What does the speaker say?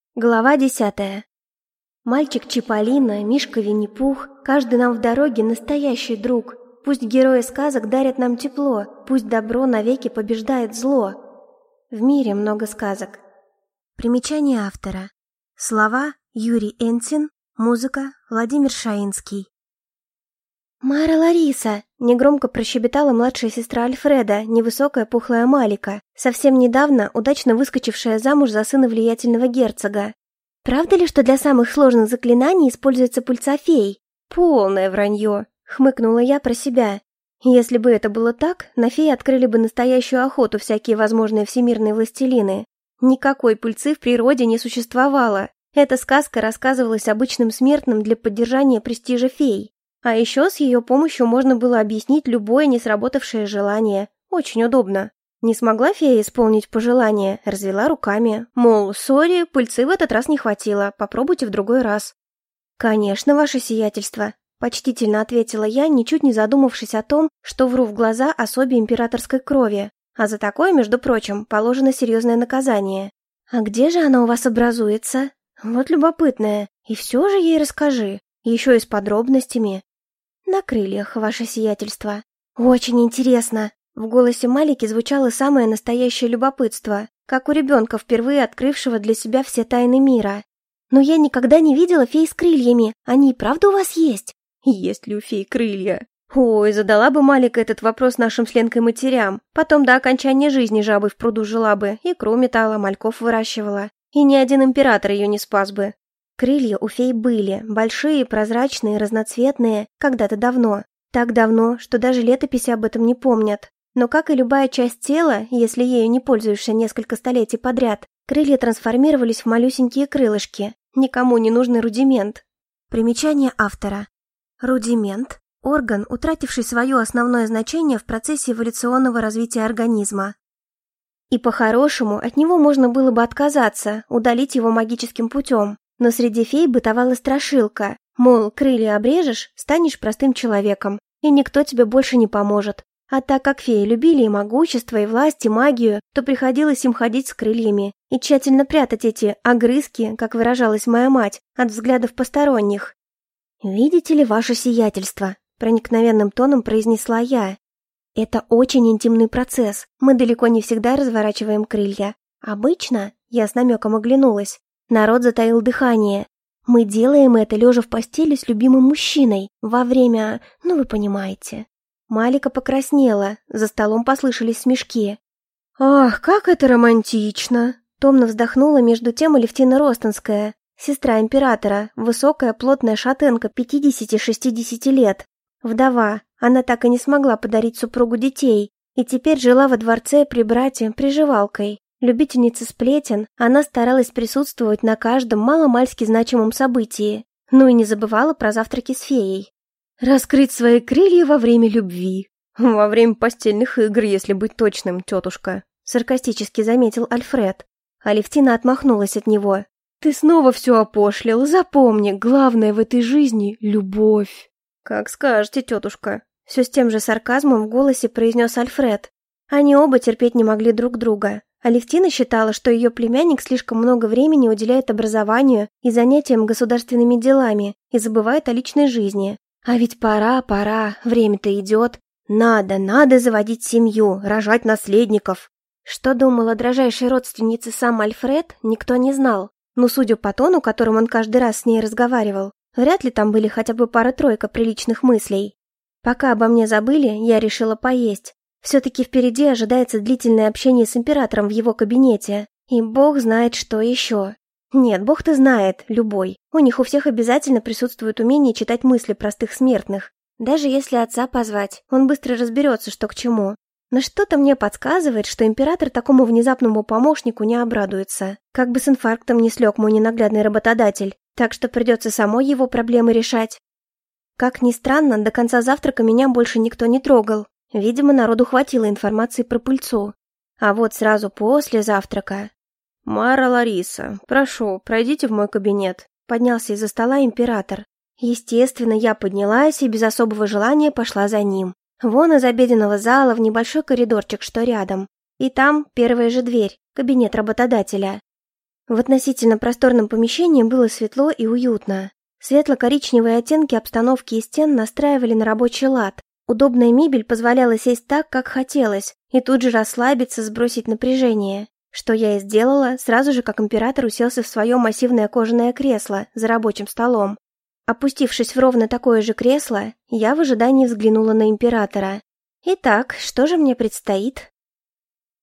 Глава 10. Мальчик Чиполлино, Мишка Винни-Пух, каждый нам в дороге настоящий друг. Пусть герои сказок дарят нам тепло, пусть добро навеки побеждает зло. В мире много сказок. Примечание автора. Слова Юрий Энцин, музыка Владимир Шаинский. «Мара Лариса!» – негромко прощебетала младшая сестра Альфреда, невысокая пухлая Малика, совсем недавно удачно выскочившая замуж за сына влиятельного герцога. «Правда ли, что для самых сложных заклинаний используется пыльца фей?» «Полное вранье!» – хмыкнула я про себя. Если бы это было так, на феи открыли бы настоящую охоту всякие возможные всемирные властелины. Никакой пыльцы в природе не существовало. Эта сказка рассказывалась обычным смертным для поддержания престижа фей. А еще с ее помощью можно было объяснить любое несработавшее желание. Очень удобно. Не смогла фея исполнить пожелание, развела руками. Мол, сори, пыльцы в этот раз не хватило, попробуйте в другой раз. «Конечно, ваше сиятельство», — почтительно ответила я, ничуть не задумавшись о том, что вру в глаза особе императорской крови. А за такое, между прочим, положено серьезное наказание. «А где же она у вас образуется? Вот любопытная. И все же ей расскажи. Еще и с подробностями». «На крыльях, ваше сиятельство». «Очень интересно». В голосе Малики звучало самое настоящее любопытство, как у ребенка, впервые открывшего для себя все тайны мира. «Но я никогда не видела фей с крыльями. Они и правда у вас есть?» «Есть ли у фей крылья?» Ой, задала бы Малика этот вопрос нашим с Ленкой матерям. Потом до окончания жизни жабой в пруду жила бы, икру метала, мальков выращивала. И ни один император ее не спас бы. Крылья у фей были, большие, прозрачные, разноцветные, когда-то давно. Так давно, что даже летописи об этом не помнят. Но как и любая часть тела, если ею не пользуешься несколько столетий подряд, крылья трансформировались в малюсенькие крылышки. Никому не нужный рудимент. Примечание автора. Рудимент – орган, утративший свое основное значение в процессе эволюционного развития организма. И по-хорошему от него можно было бы отказаться, удалить его магическим путем. Но среди фей бытовала страшилка, мол, крылья обрежешь, станешь простым человеком, и никто тебе больше не поможет. А так как феи любили и могущество, и власть, и магию, то приходилось им ходить с крыльями и тщательно прятать эти огрызки, как выражалась моя мать, от взглядов посторонних. «Видите ли, ваше сиятельство?» – проникновенным тоном произнесла я. «Это очень интимный процесс, мы далеко не всегда разворачиваем крылья. Обычно, я с намеком оглянулась, народ затаил дыхание. Мы делаем это, лежа в постели с любимым мужчиной, во время... вы понимаете». Малика покраснела, за столом послышались смешки. «Ах, как это романтично!» Томно вздохнула между тем Алевтина Ростонская, сестра императора, высокая плотная шатенка 50-60 лет. Вдова, она так и не смогла подарить супругу детей, и теперь жила во дворце при брате приживалкой. Любительница сплетен, она старалась присутствовать на каждом маломальски значимом событии, и не забывала про завтраки с феей. «Раскрыть свои крылья во время любви. Во время постельных игр, если быть точным, тетушка», саркастически заметил Альфред. Алевтина отмахнулась от него. «Ты снова все опошлил, запомни, главное в этой жизни — любовь». «Как скажете, тетушка», все с тем же сарказмом в голосе произнес Альфред. Они оба терпеть не могли друг друга. Алевтина считала, что ее племянник слишком много времени уделяет образованию и занятиям государственными делами и забывает о личной жизни. А ведь пора, время-то идет. Надо заводить семью, рожать наследников. Что думала дрожайшей родственнице сам Альфред, никто не знал. Но судя по тону, которым он каждый раз с ней разговаривал, вряд ли там были хотя бы пара-тройка приличных мыслей. Пока обо мне забыли, я решила поесть. Все-таки впереди ожидается длительное общение с императором в его кабинете. И бог знает, что еще. Нет, бог-то знает, любой. У них у всех обязательно присутствует умение читать мысли простых смертных. Даже если отца позвать, он быстро разберется, что к чему. Но что-то мне подсказывает, что император такому внезапному помощнику не обрадуется. Как бы с инфарктом не слег мой ненаглядный работодатель. Так что придется самой его проблемы решать. Как ни странно, до конца завтрака меня больше никто не трогал. Видимо, народу хватило информации про пыльцу. А вот сразу после завтрака... «Мара Лариса, прошу, пройдите в мой кабинет», — поднялся из-за стола император. Естественно, я поднялась и без особого желания пошла за ним. Вон из обеденного зала в небольшой коридорчик, что рядом. И там первая же дверь, кабинет работодателя. В относительно просторном помещении было светло и уютно. Светло-коричневые оттенки обстановки и стен настраивали на рабочий лад. Удобная мебель позволяла сесть так, как хотелось, и тут же расслабиться, сбросить напряжение. Что я и сделала, сразу же как император уселся в свое массивное кожаное кресло за рабочим столом. Опустившись в ровно такое же кресло, я в ожидании взглянула на императора. Итак, что же мне предстоит?